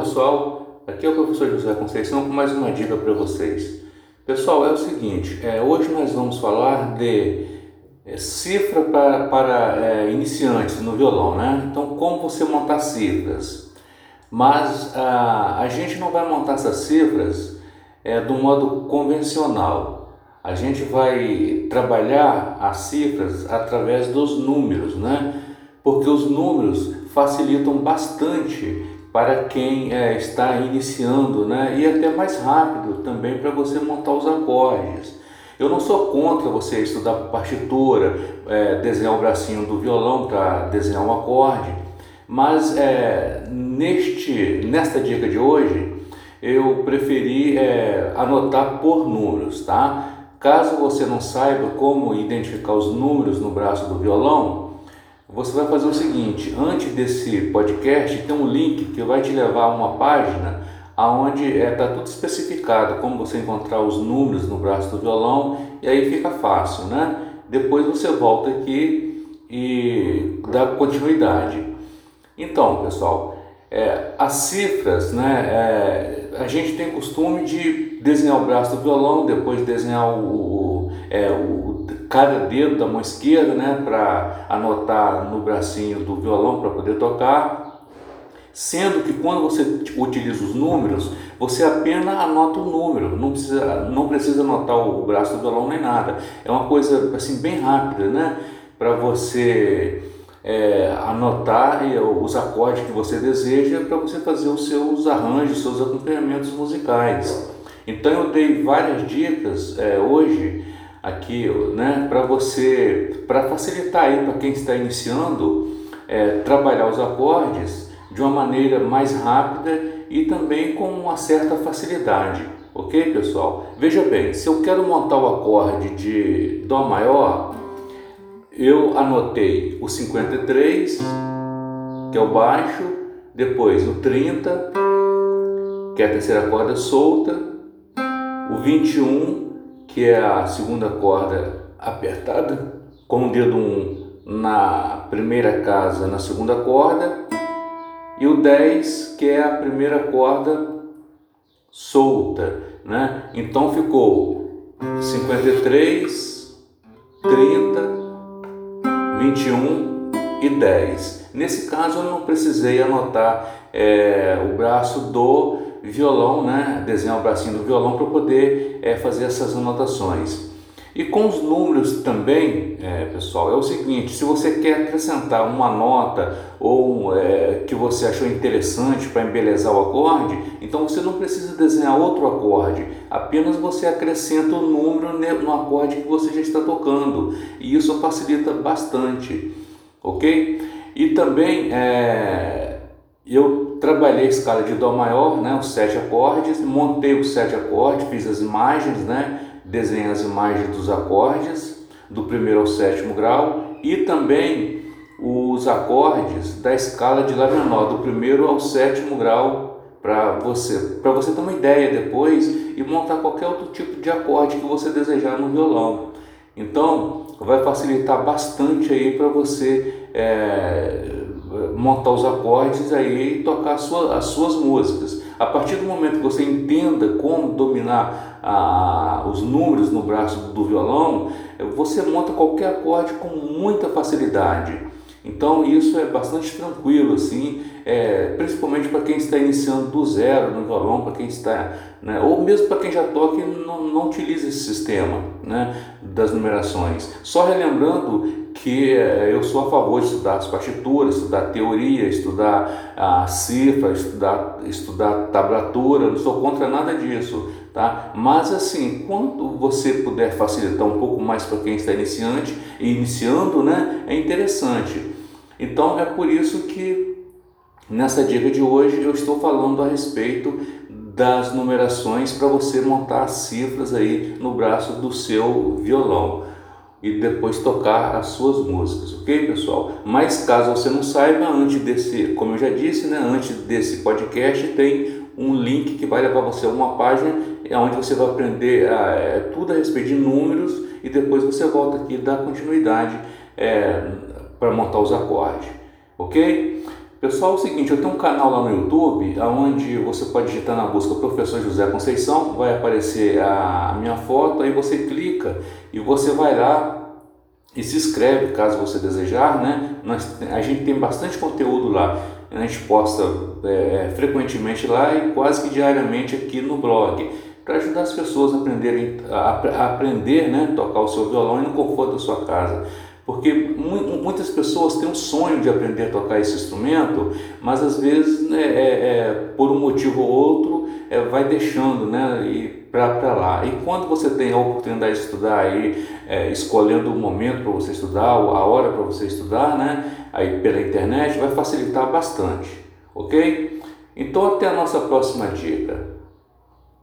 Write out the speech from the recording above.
pessoal, aqui é o professor José Conceição com mais uma dica para vocês. Pessoal, é o seguinte, hoje nós vamos falar de cifra para iniciantes no violão, né? Então, como você montar cifras. Mas a gente não vai montar essas cifras do modo convencional. A gente vai trabalhar as cifras através dos números, né? Porque os números facilitam bastante para quem está iniciando, né? E até mais rápido também para você montar os acordes. Eu não sou contra você estudar partitura, desenhar o bracinho do violão para desenhar um acorde, mas nesta dica de hoje eu preferi anotar por números, tá? Caso você não saiba como identificar os números no braço do violão, você vai fazer o seguinte: antes desse podcast tem um link que vai te levar a uma página onde está tudo especificado, como você encontrar os números no braço do violão, e aí fica fácil, né? Depois você volta aqui e dá continuidade. Então, pessoal, as cifras, né? A gente tem costume de desenhar o braço do violão, depois desenhar cada dedo da mão esquerda, né, para anotar no bracinho do violão para poder tocar, sendo que quando você utiliza os números, você apenas anota o número, não precisa anotar o braço do violão nem nada. É uma coisa assim bem rápida, né, para você anotar os acordes que você deseja para você fazer os seus arranjos, seus acompanhamentos musicais. Então eu dei várias dicas hoje aqui, né, para facilitar aí para quem está iniciando trabalhar os acordes de uma maneira mais rápida e também com uma certa facilidade, ok, pessoal? Veja bem, se eu quero montar o acorde de Dó maior, eu anotei o 53, que é o baixo, depois o 30, que é a terceira corda solta, o 21, que é a segunda corda apertada, com o dedo 1 na primeira casa, na segunda corda, e o 10, que é a primeira corda solta, né? Então ficou 53, 30, 21 e 10. Nesse caso eu não precisei anotar o braço do violão, né? Desenhar o bracinho do violão para poder fazer essas anotações. E com os números também, pessoal, é o seguinte: se você quer acrescentar uma nota ou que você achou interessante para embelezar o acorde, então você não precisa desenhar outro acorde, apenas você acrescenta o número no acorde que você já está tocando, e isso facilita bastante, ok? E também eu trabalhei a escala de Dó maior, né, os 7 acordes, montei os 7 acordes, fiz as imagens, né, desenhei as imagens dos acordes do primeiro ao sétimo grau e também os acordes da escala de Lá menor, do primeiro ao sétimo grau, para você ter uma ideia depois e montar qualquer outro tipo de acorde que você desejar no violão. Então vai facilitar bastante aí para você montar os acordes aí e tocar as suas músicas. A partir do momento que você entenda como dominar os números no braço do violão, você monta qualquer acorde com muita facilidade. Então isso é bastante tranquilo, assim, principalmente para quem está iniciando do zero no violão, para quem está, né, ou mesmo para quem já toca e não utiliza esse sistema, né, das numerações. Só relembrando que eu sou a favor de estudar as partituras, estudar teoria, estudar a cifra, estudar tablatura, não sou contra nada disso, tá? Mas assim, quando você puder facilitar um pouco mais para quem está iniciando, né, é interessante. Então é por isso que nessa dica de hoje eu estou falando a respeito das numerações para você montar as cifras aí no braço do seu violão e depois tocar as suas músicas, ok, pessoal? Mas caso você não saiba, como eu já disse, né, antes desse podcast tem um link que vai levar você a uma página onde você vai aprender tudo a respeito de números e depois você volta aqui e dá continuidade para montar os acordes, ok? Pessoal, é o seguinte, eu tenho um canal lá no YouTube, onde você pode digitar na busca Professor José Conceição, vai aparecer a minha foto, aí você clica e você vai lá e se inscreve, caso você desejar, né? A gente tem bastante conteúdo lá, a gente posta frequentemente lá e quase que diariamente aqui no blog, para ajudar as pessoas a aprenderem a aprender, né? Tocar o seu violão no conforto da sua casa. Porque muitas pessoas têm um sonho de aprender a tocar esse instrumento, mas às vezes, por um motivo ou outro, vai deixando, né, e para lá. E quando você tem a oportunidade de estudar aí, escolhendo o momento para você estudar, a hora para você estudar, né, aí pela internet, vai facilitar bastante, ok? Então até a nossa próxima dica.